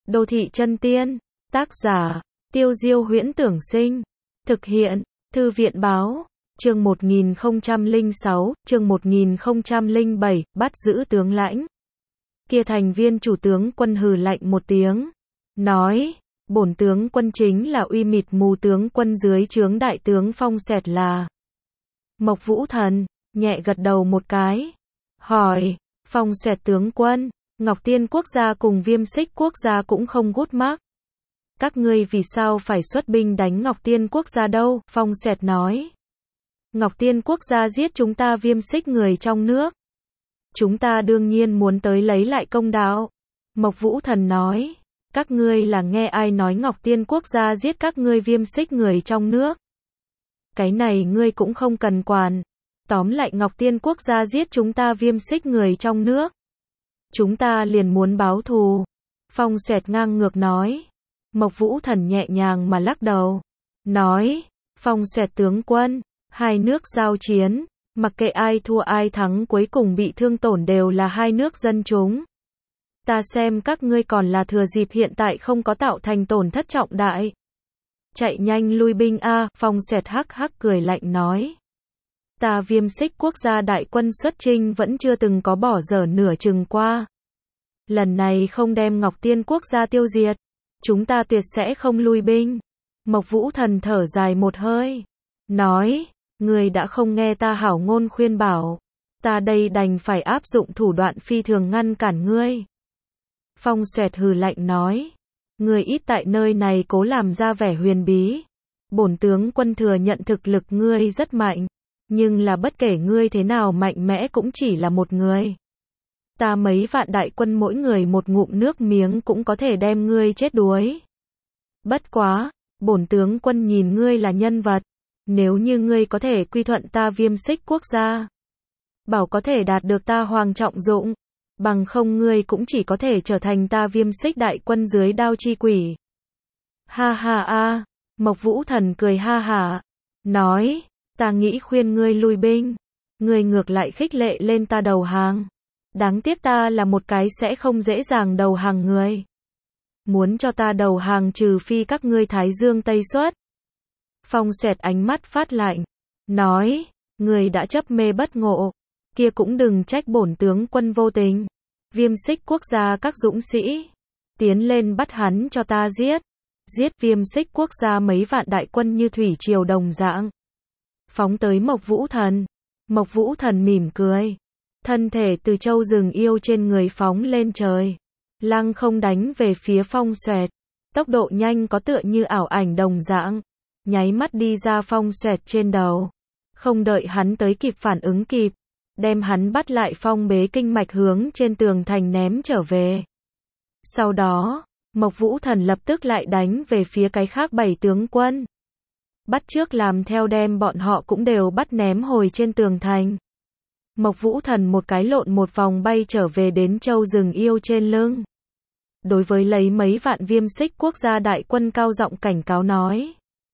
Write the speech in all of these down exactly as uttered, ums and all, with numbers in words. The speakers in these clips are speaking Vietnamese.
Đô thị chân tiên. Tác giả, Tiêu Diêu Huyễn Tưởng Sinh. Thực hiện, Thư viện Báo. Chương một nghìn không trăm lẻ sáu, chương một nghìn không trăm lẻ bảy, bắt giữ tướng lãnh. Kia thành viên chủ tướng quân hừ lạnh một tiếng. Nói, bổn tướng quân chính là uy mịt mù tướng quân dưới trướng đại tướng Phong Xoẹt là. Mộc Vũ Thần, nhẹ gật đầu một cái. Hỏi, Phong Xoẹt tướng quân, Ngọc Tiên quốc gia cùng Viêm Xích quốc gia cũng không gút mắc. Các ngươi vì sao phải xuất binh đánh Ngọc Tiên quốc gia đâu? Phong Xoẹt nói. Ngọc Tiên quốc gia giết chúng ta Viêm Xích người trong nước. Chúng ta đương nhiên muốn tới lấy lại công đạo. Mộc Vũ Thần nói. Các ngươi là nghe ai nói Ngọc Tiên quốc gia giết các ngươi Viêm Xích người trong nước? Cái này ngươi cũng không cần quản. Tóm lại Ngọc Tiên quốc gia giết chúng ta Viêm Xích người trong nước. Chúng ta liền muốn báo thù. Phong Xoẹt ngang ngược nói. Mộc Vũ Thần nhẹ nhàng mà lắc đầu. Nói, Phong Xoẹt tướng quân, hai nước giao chiến, mặc kệ ai thua ai thắng cuối cùng bị thương tổn đều là hai nước dân chúng. Ta xem các ngươi còn là thừa dịp hiện tại không có tạo thành tổn thất trọng đại. Chạy nhanh lui binh a. Phong Xoẹt hắc hắc cười lạnh nói. Ta Viêm Xích quốc gia đại quân xuất chinh vẫn chưa từng có bỏ dở nửa chừng qua. Lần này không đem Ngọc Tiên quốc gia tiêu diệt, chúng ta tuyệt sẽ không lui binh. Mộc Vũ Thần thở dài một hơi. Nói, ngươi đã không nghe ta hảo ngôn khuyên bảo. Ta đây đành phải áp dụng thủ đoạn phi thường ngăn cản ngươi. Phong Xoẹt hừ lạnh nói. Ngươi ít tại nơi này cố làm ra vẻ huyền bí. Bổn tướng quân thừa nhận thực lực ngươi rất mạnh. Nhưng là bất kể ngươi thế nào mạnh mẽ cũng chỉ là một người. Ta mấy vạn đại quân mỗi người một ngụm nước miếng cũng có thể đem ngươi chết đuối. Bất quá, bổn tướng quân nhìn ngươi là nhân vật. Nếu như ngươi có thể quy thuận ta Viêm Xích quốc gia, bảo có thể đạt được ta hoàng trọng dụng, bằng không ngươi cũng chỉ có thể trở thành ta Viêm Xích đại quân dưới đao chi quỷ. Ha ha a, Mộc Vũ Thần cười ha hả, nói, ta nghĩ khuyên ngươi lui binh, ngươi ngược lại khích lệ lên ta đầu hàng. Đáng tiếc ta là một cái sẽ không dễ dàng đầu hàng người. Muốn cho ta đầu hàng trừ phi các ngươi Thái Dương Tây xuất. Phong Xoẹt ánh mắt phát lạnh, nói, ngươi đã chấp mê bất ngộ, kia cũng đừng trách bổn tướng quân vô tình. Viêm Xích quốc gia các dũng sĩ, tiến lên bắt hắn cho ta giết. Giết Viêm Xích quốc gia mấy vạn đại quân như thủy triều đồng dạng. Phóng tới Mộc Vũ Thần. Mộc Vũ Thần mỉm cười. Thân thể từ châu rừng yêu trên người phóng lên trời. Lăng không đánh về phía Phong Xoẹt. Tốc độ nhanh có tựa như ảo ảnh đồng dạng. Nháy mắt đi ra Phong Xoẹt trên đầu. Không đợi hắn tới kịp phản ứng kịp. Đem hắn bắt lại phong bế kinh mạch hướng trên tường thành ném trở về. Sau đó, Mộc Vũ Thần lập tức lại đánh về phía cái khác bảy tướng quân. Bắt trước làm theo đem bọn họ cũng đều bắt ném hồi trên tường thành. Mộc Vũ Thần một cái lộn một vòng bay trở về đến châu rừng yêu trên lưng. Đối với lấy mấy vạn Viêm Xích quốc gia đại quân cao giọng cảnh cáo nói.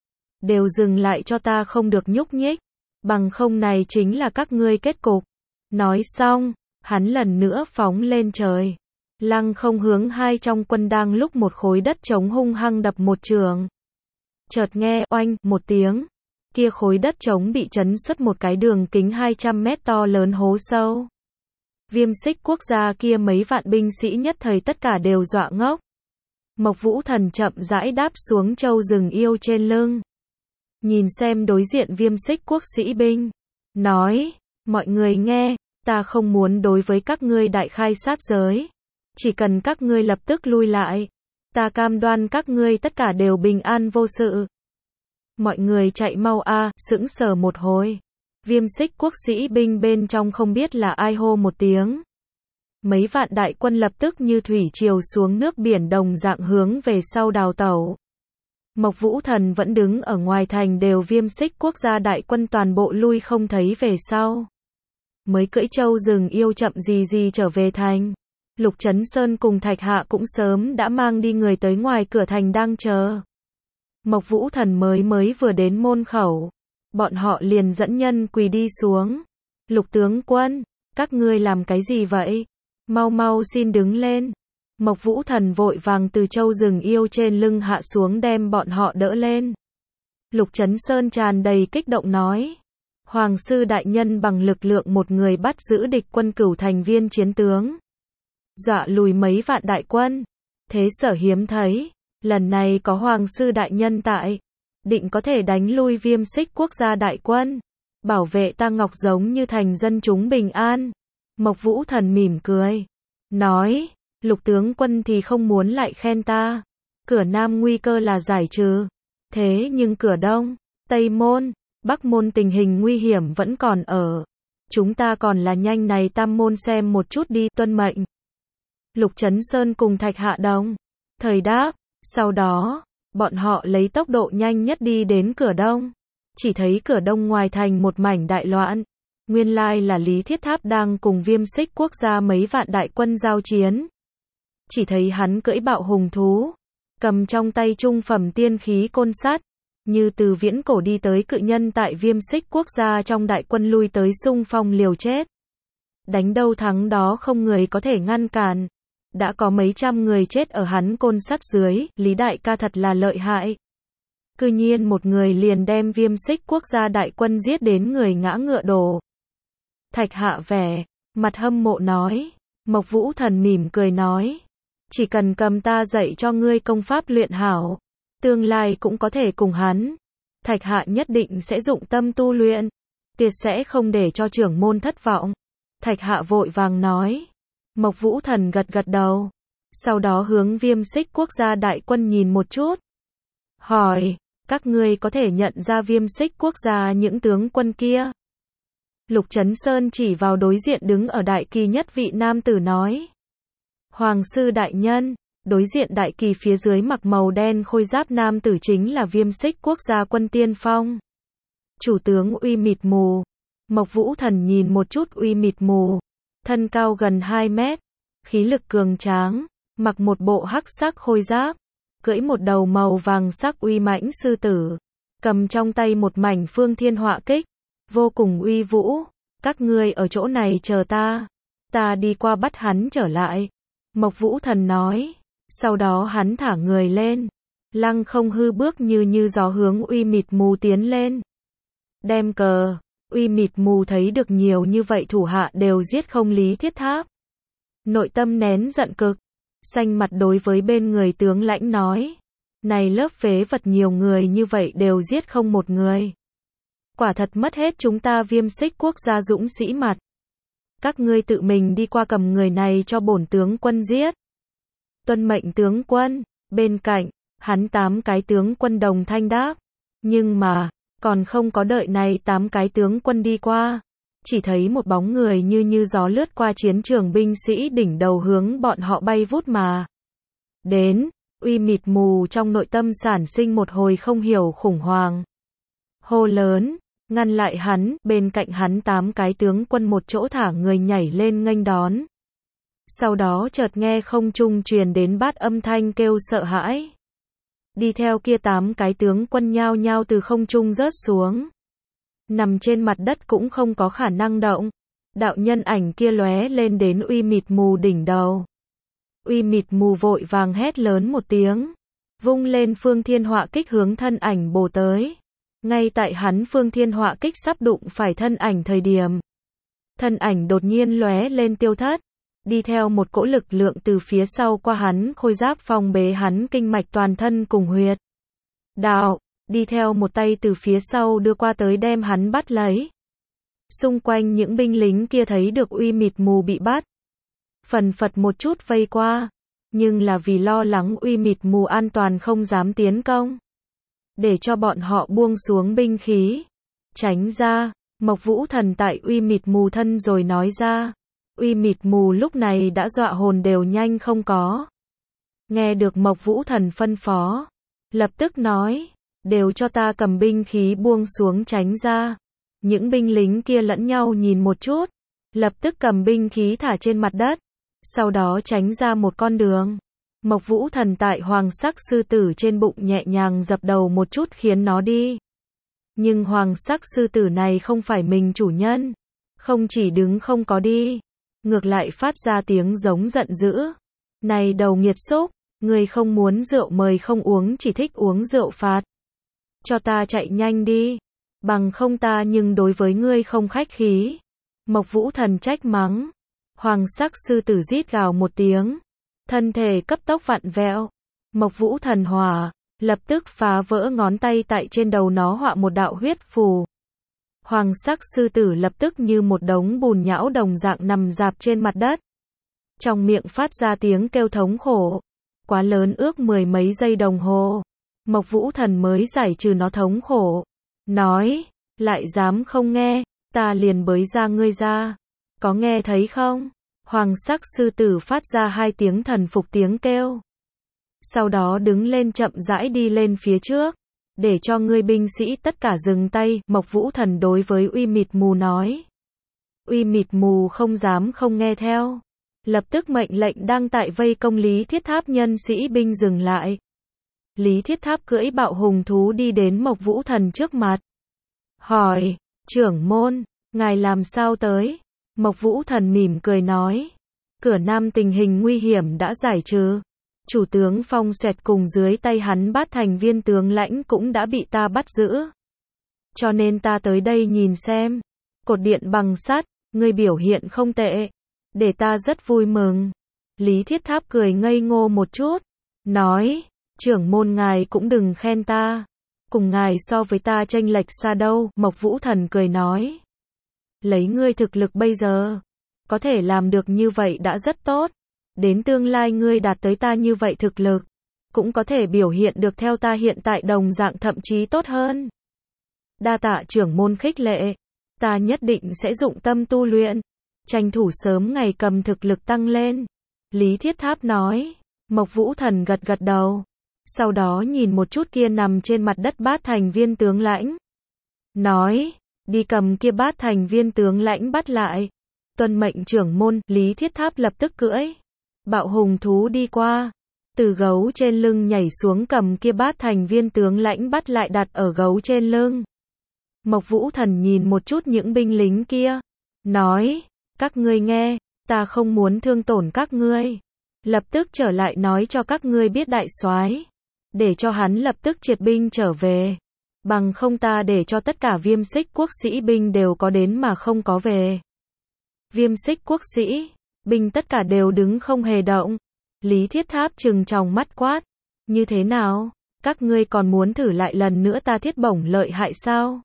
Đều dừng lại cho ta không được nhúc nhích. Bằng không này chính là các ngươi kết cục. Nói xong, hắn lần nữa phóng lên trời. Lăng không hướng hai trong quân đang lúc một khối đất trống hung hăng đập một trường. Chợt nghe oanh một tiếng. Kia khối đất trống bị chấn xuất một cái đường kính hai trăm mét to lớn hố sâu. Viêm Xích quốc gia kia mấy vạn binh sĩ nhất thời tất cả đều dọa ngốc. Mộc Vũ Thần chậm rãi đáp xuống châu rừng yêu trên lưng. Nhìn xem đối diện Viêm Xích quốc sĩ binh. Nói, mọi người nghe, ta không muốn đối với các ngươi đại khai sát giới. Chỉ cần các ngươi lập tức lui lại. Ta cam đoan các ngươi tất cả đều bình an vô sự. Mọi người chạy mau a, sững sờ một hồi. Viêm Xích quốc sĩ binh bên trong không biết là ai hô một tiếng. Mấy vạn đại quân lập tức như thủy triều xuống nước biển đồng dạng hướng về sau đào tẩu. Mộc Vũ Thần vẫn đứng ở ngoài thành đều Viêm Xích quốc gia đại quân toàn bộ lui không thấy về sau. Mới cưỡi châu rừng yêu chậm gì gì trở về thành. Lục Chấn Sơn cùng Thạch Hạ cũng sớm đã mang đi người tới ngoài cửa thành đang chờ. Mộc Vũ Thần mới mới vừa đến môn khẩu. Bọn họ liền dẫn nhân quỳ đi xuống. Lục tướng quân, các ngươi làm cái gì vậy? Mau mau xin đứng lên. Mộc Vũ Thần vội vàng từ châu rừng yêu trên lưng hạ xuống đem bọn họ đỡ lên. Lục Chấn Sơn tràn đầy kích động nói. Hoàng sư đại nhân bằng lực lượng một người bắt giữ địch quân Cửu Thành viên chiến tướng. Dọa lùi mấy vạn đại quân. Thế sở hiếm thấy. Lần này có Hoàng sư đại nhân tại. Định có thể đánh lui Viêm Xích quốc gia đại quân. Bảo vệ ta Ngọc giống như thành dân chúng bình an. Mộc Vũ Thần mỉm cười. Nói. Lục tướng quân thì không muốn lại khen ta. Cửa Nam nguy cơ là giải trừ. Thế nhưng cửa Đông, Tây Môn, Bắc Môn tình hình nguy hiểm vẫn còn ở. Chúng ta còn là nhanh này Tam Môn xem một chút đi, tuân mệnh. Lục Chấn Sơn cùng Thạch Hạ Đồng. Thời đáp, sau đó, bọn họ lấy tốc độ nhanh nhất đi đến cửa Đông. Chỉ thấy cửa Đông ngoài thành một mảnh đại loạn. Nguyên lai là Lý Thiết Tháp đang cùng Viêm Xích quốc gia mấy vạn đại quân giao chiến. Chỉ thấy hắn cưỡi bạo hùng thú, cầm trong tay trung phẩm tiên khí côn sắt, như từ viễn cổ đi tới cự nhân tại Viêm Xích quốc gia trong đại quân lui tới xung phong liều chết. Đánh đâu thắng đó không người có thể ngăn cản. Đã có mấy trăm người chết ở hắn côn sắt dưới, Lý đại ca thật là lợi hại. Cư nhiên một người liền đem Viêm Xích quốc gia đại quân giết đến người ngã ngựa đổ. Thạch Hạ vẻ mặt hâm mộ nói. Mộc Vũ Thần mỉm cười nói. Chỉ cần cầm ta dạy cho ngươi công pháp luyện hảo, tương lai cũng có thể cùng hắn. Thạch Hạ nhất định sẽ dụng tâm tu luyện, tuyệt sẽ không để cho trưởng môn thất vọng. Thạch Hạ vội vàng nói. Mộc Vũ Thần gật gật đầu, sau đó hướng Viêm Xích quốc gia đại quân nhìn một chút. Hỏi, các ngươi có thể nhận ra Viêm Xích quốc gia những tướng quân kia? Lục Chấn Sơn chỉ vào đối diện đứng ở đại kỳ nhất vị nam tử nói. Hoàng sư đại nhân, đối diện đại kỳ phía dưới mặc màu đen khôi giáp nam tử chính là Viêm Xích quốc gia quân tiên phong. Chủ tướng Uy Mịt Mù. Mộc Vũ Thần nhìn một chút Uy Mịt Mù, thân cao gần hai mét, khí lực cường tráng, mặc một bộ hắc sắc khôi giáp, cưỡi một đầu màu vàng sắc uy mãnh sư tử, cầm trong tay một mảnh phương thiên họa kích, vô cùng uy vũ. Các ngươi ở chỗ này chờ ta, ta đi qua bắt hắn trở lại. Mộc Vũ Thần nói, sau đó hắn thả người lên, lăng không hư bước như như gió hướng Uy Mịt Mù tiến lên. Đem cờ, Uy Mịt Mù thấy được nhiều như vậy thủ hạ đều giết không Lý Thiết Tháp. Nội tâm nén giận cực, xanh mặt đối với bên người tướng lãnh nói. Này lớp phế vật nhiều người như vậy đều giết không một người. Quả thật mất hết chúng ta Viêm Xích quốc gia dũng sĩ mặt. Các ngươi tự mình đi qua cầm người này cho bổn tướng quân giết. Tuân mệnh tướng quân. Bên cạnh, hắn tám cái tướng quân đồng thanh đáp. Nhưng mà, còn không có đợi này tám cái tướng quân đi qua. Chỉ thấy một bóng người như như gió lướt qua chiến trường, binh sĩ đỉnh đầu hướng bọn họ bay vút mà đến. Uy Mịt Mù trong nội tâm sản sinh một hồi không hiểu khủng hoảng. Hô lớn, ngăn lại hắn, bên cạnh hắn tám cái tướng quân một chỗ thả người nhảy lên nghênh đón. Sau đó chợt nghe không trung truyền đến bát âm thanh kêu sợ hãi. Đi theo kia tám cái tướng quân nhao nhao từ không trung rớt xuống. Nằm trên mặt đất cũng không có khả năng động. Đạo nhân ảnh kia lóe lên đến Uy Mịt Mù đỉnh đầu. Uy Mịt Mù vội vàng hét lớn một tiếng, vung lên phương thiên họa kích hướng thân ảnh bổ tới. Ngay tại hắn phương thiên họa kích sắp đụng phải thân ảnh thời điểm, thân ảnh đột nhiên lóe lên tiêu thất, đi theo một cỗ lực lượng từ phía sau qua hắn khôi giáp phong bế hắn kinh mạch toàn thân cùng huyệt đạo, đi theo một tay từ phía sau đưa qua tới đem hắn bắt lấy. Xung quanh những binh lính kia thấy được Uy Mịt Mù bị bắt, phần phật một chút vây qua, nhưng là vì lo lắng Uy Mịt Mù an toàn không dám tiến công, để cho bọn họ buông xuống binh khí, tránh ra. Mộc Vũ Thần tại Uy Mịt Mù thân rồi nói ra. Uy Mịt Mù lúc này đã dọa hồn đều nhanh không có. Nghe được Mộc Vũ Thần phân phó, lập tức nói, đều cho ta cầm binh khí buông xuống tránh ra. Những binh lính kia lẫn nhau nhìn một chút, lập tức cầm binh khí thả trên mặt đất, sau đó tránh ra một con đường. Mộc Vũ Thần tại hoàng sắc sư tử trên bụng nhẹ nhàng dập đầu một chút khiến nó đi. Nhưng hoàng sắc sư tử này không phải mình chủ nhân, không chỉ đứng không có đi, ngược lại phát ra tiếng giống giận dữ. Này đầu nghiệt xúc, ngươi không muốn rượu mời không uống chỉ thích uống rượu phạt. Cho ta chạy nhanh đi, bằng không ta nhưng đối với ngươi không khách khí. Mộc Vũ Thần trách mắng. Hoàng sắc sư tử rít gào một tiếng, thân thể cấp tốc vặn vẹo. Mộc Vũ Thần hỏa, lập tức phá vỡ ngón tay tại trên đầu nó họa một đạo huyết phù. Hoàng sắc sư tử lập tức như một đống bùn nhão đồng dạng nằm rạp trên mặt đất. Trong miệng phát ra tiếng kêu thống khổ, quá lớn ước mười mấy giây đồng hồ. Mộc Vũ Thần mới giải trừ nó thống khổ. Nói, lại dám không nghe, ta liền bới ra ngươi ra. Có nghe thấy không? Hoàng sắc sư tử phát ra hai tiếng thần phục tiếng kêu. Sau đó đứng lên chậm rãi đi lên phía trước. Để cho ngươi binh sĩ tất cả dừng tay, Mộc Vũ Thần đối với Uy Mịt Mù nói. Uy Mịt Mù không dám không nghe theo. Lập tức mệnh lệnh đang tại vây công Lý Thiết Tháp nhân sĩ binh dừng lại. Lý Thiết Tháp cưỡi bạo hùng thú đi đến Mộc Vũ Thần trước mặt. Hỏi, trưởng môn, ngài làm sao tới? Mộc Vũ Thần mỉm cười nói. Cửa Nam tình hình nguy hiểm đã giải trừ. Chủ tướng Phong Xoẹt cùng dưới tay hắn Bát Thành viên tướng lãnh cũng đã bị ta bắt giữ. Cho nên ta tới đây nhìn xem. Cột điện bằng sắt, ngươi biểu hiện không tệ. Để ta rất vui mừng. Lý Thiết Tháp cười ngây ngô một chút. Nói, trưởng môn ngài cũng đừng khen ta. Cùng ngài so với ta chênh lệch xa đâu. Mộc Vũ Thần cười nói. Lấy ngươi thực lực bây giờ, có thể làm được như vậy đã rất tốt. Đến tương lai ngươi đạt tới ta như vậy thực lực, cũng có thể biểu hiện được theo ta hiện tại đồng dạng thậm chí tốt hơn. Đa tạ trưởng môn khích lệ, ta nhất định sẽ dụng tâm tu luyện, tranh thủ sớm ngày cầm thực lực tăng lên. Lý Thiết Tháp nói. Mộc Vũ Thần gật gật đầu, sau đó nhìn một chút kia nằm trên mặt đất Bát Thành viên tướng lãnh. Nói, đi cầm kia Bát Thành viên tướng lãnh bắt lại. Tuân mệnh trưởng môn. Lý Thiết Tháp lập tức cưỡi bạo hùng thú đi qua, từ gấu trên lưng nhảy xuống cầm kia Bát Thành viên tướng lãnh bắt lại đặt ở gấu trên lưng. Mộc Vũ Thần nhìn một chút những binh lính kia, nói, các ngươi nghe, ta không muốn thương tổn các ngươi. Lập tức trở lại nói cho các ngươi biết đại soái, để cho hắn lập tức triệt binh trở về. Bằng không ta để cho tất cả Viêm Xích quốc sĩ binh đều có đến mà không có về. Viêm Xích quốc sĩ binh tất cả đều đứng không hề động. Lý Thiết Tháp trừng tròng mắt quát. Như thế nào? Các ngươi còn muốn thử lại lần nữa ta thiết bổng lợi hại sao?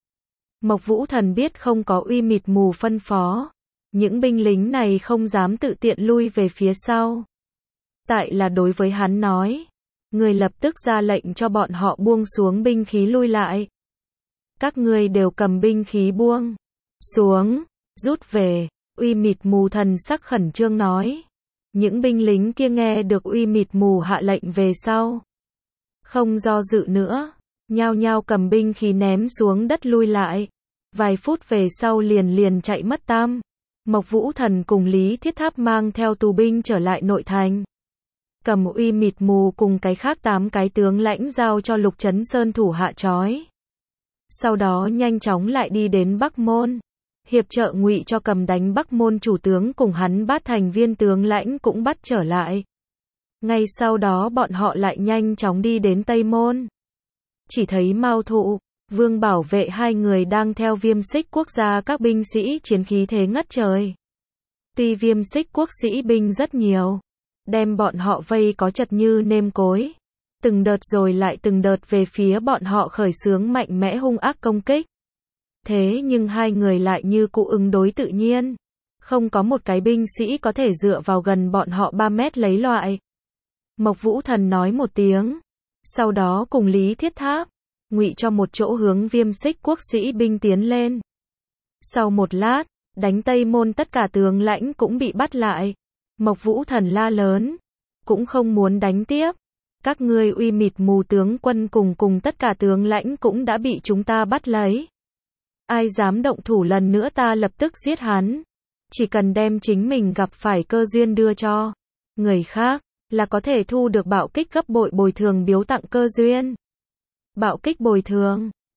Mộc Vũ Thần biết không có Uy Mịt Mù phân phó. Những binh lính này không dám tự tiện lui về phía sau. Tại là đối với hắn nói. Người lập tức ra lệnh cho bọn họ buông xuống binh khí lui lại. Các ngươi đều cầm binh khí buông xuống, rút về. Uy Mịt Mù thần sắc khẩn trương nói. Những binh lính kia nghe được Uy Mịt Mù hạ lệnh về sau, không do dự nữa, nhao nhao cầm binh khí ném xuống đất lui lại. Vài phút về sau liền liền chạy mất tam. Mộc Vũ Thần cùng Lý Thiết Tháp mang theo tù binh trở lại nội thành. Cầm Uy Mịt Mù cùng cái khác tám cái tướng lãnh giao cho Lục Chấn Sơn thủ hạ trói. Sau đó nhanh chóng lại đi đến Bắc Môn. Hiệp trợ Ngụy cho cầm đánh Bắc Môn chủ tướng cùng hắn Bát Thành viên tướng lãnh cũng bắt trở lại. Ngay sau đó bọn họ lại nhanh chóng đi đến Tây Môn. Chỉ thấy Mao Thụ, Vương Bảo Vệ hai người đang theo Viêm Xích quốc gia các binh sĩ chiến khí thế ngất trời. Tuy Viêm Xích quốc sĩ binh rất nhiều, đem bọn họ vây có chật như nêm cối. Từng đợt rồi lại từng đợt về phía bọn họ khởi xướng mạnh mẽ hung ác công kích. Thế nhưng hai người lại như cụ ứng đối tự nhiên. Không có một cái binh sĩ có thể dựa vào gần bọn họ ba mét lấy loại. Mộc Vũ Thần nói một tiếng. Sau đó cùng Lý Thiết Tháp, Ngụy cho một chỗ hướng Viêm Xích quốc sĩ binh tiến lên. Sau một lát, đánh Tây Môn tất cả tướng lãnh cũng bị bắt lại. Mộc Vũ Thần la lớn. Cũng không muốn đánh tiếp. Các ngươi Uy Mịt Mù tướng quân cùng cùng tất cả tướng lãnh cũng đã bị chúng ta bắt lấy. Ai dám động thủ lần nữa ta lập tức giết hắn. Chỉ cần đem chính mình gặp phải cơ duyên đưa cho người khác, là có thể thu được bạo kích gấp bội bồi thường biếu tặng cơ duyên. Bạo kích bồi thường.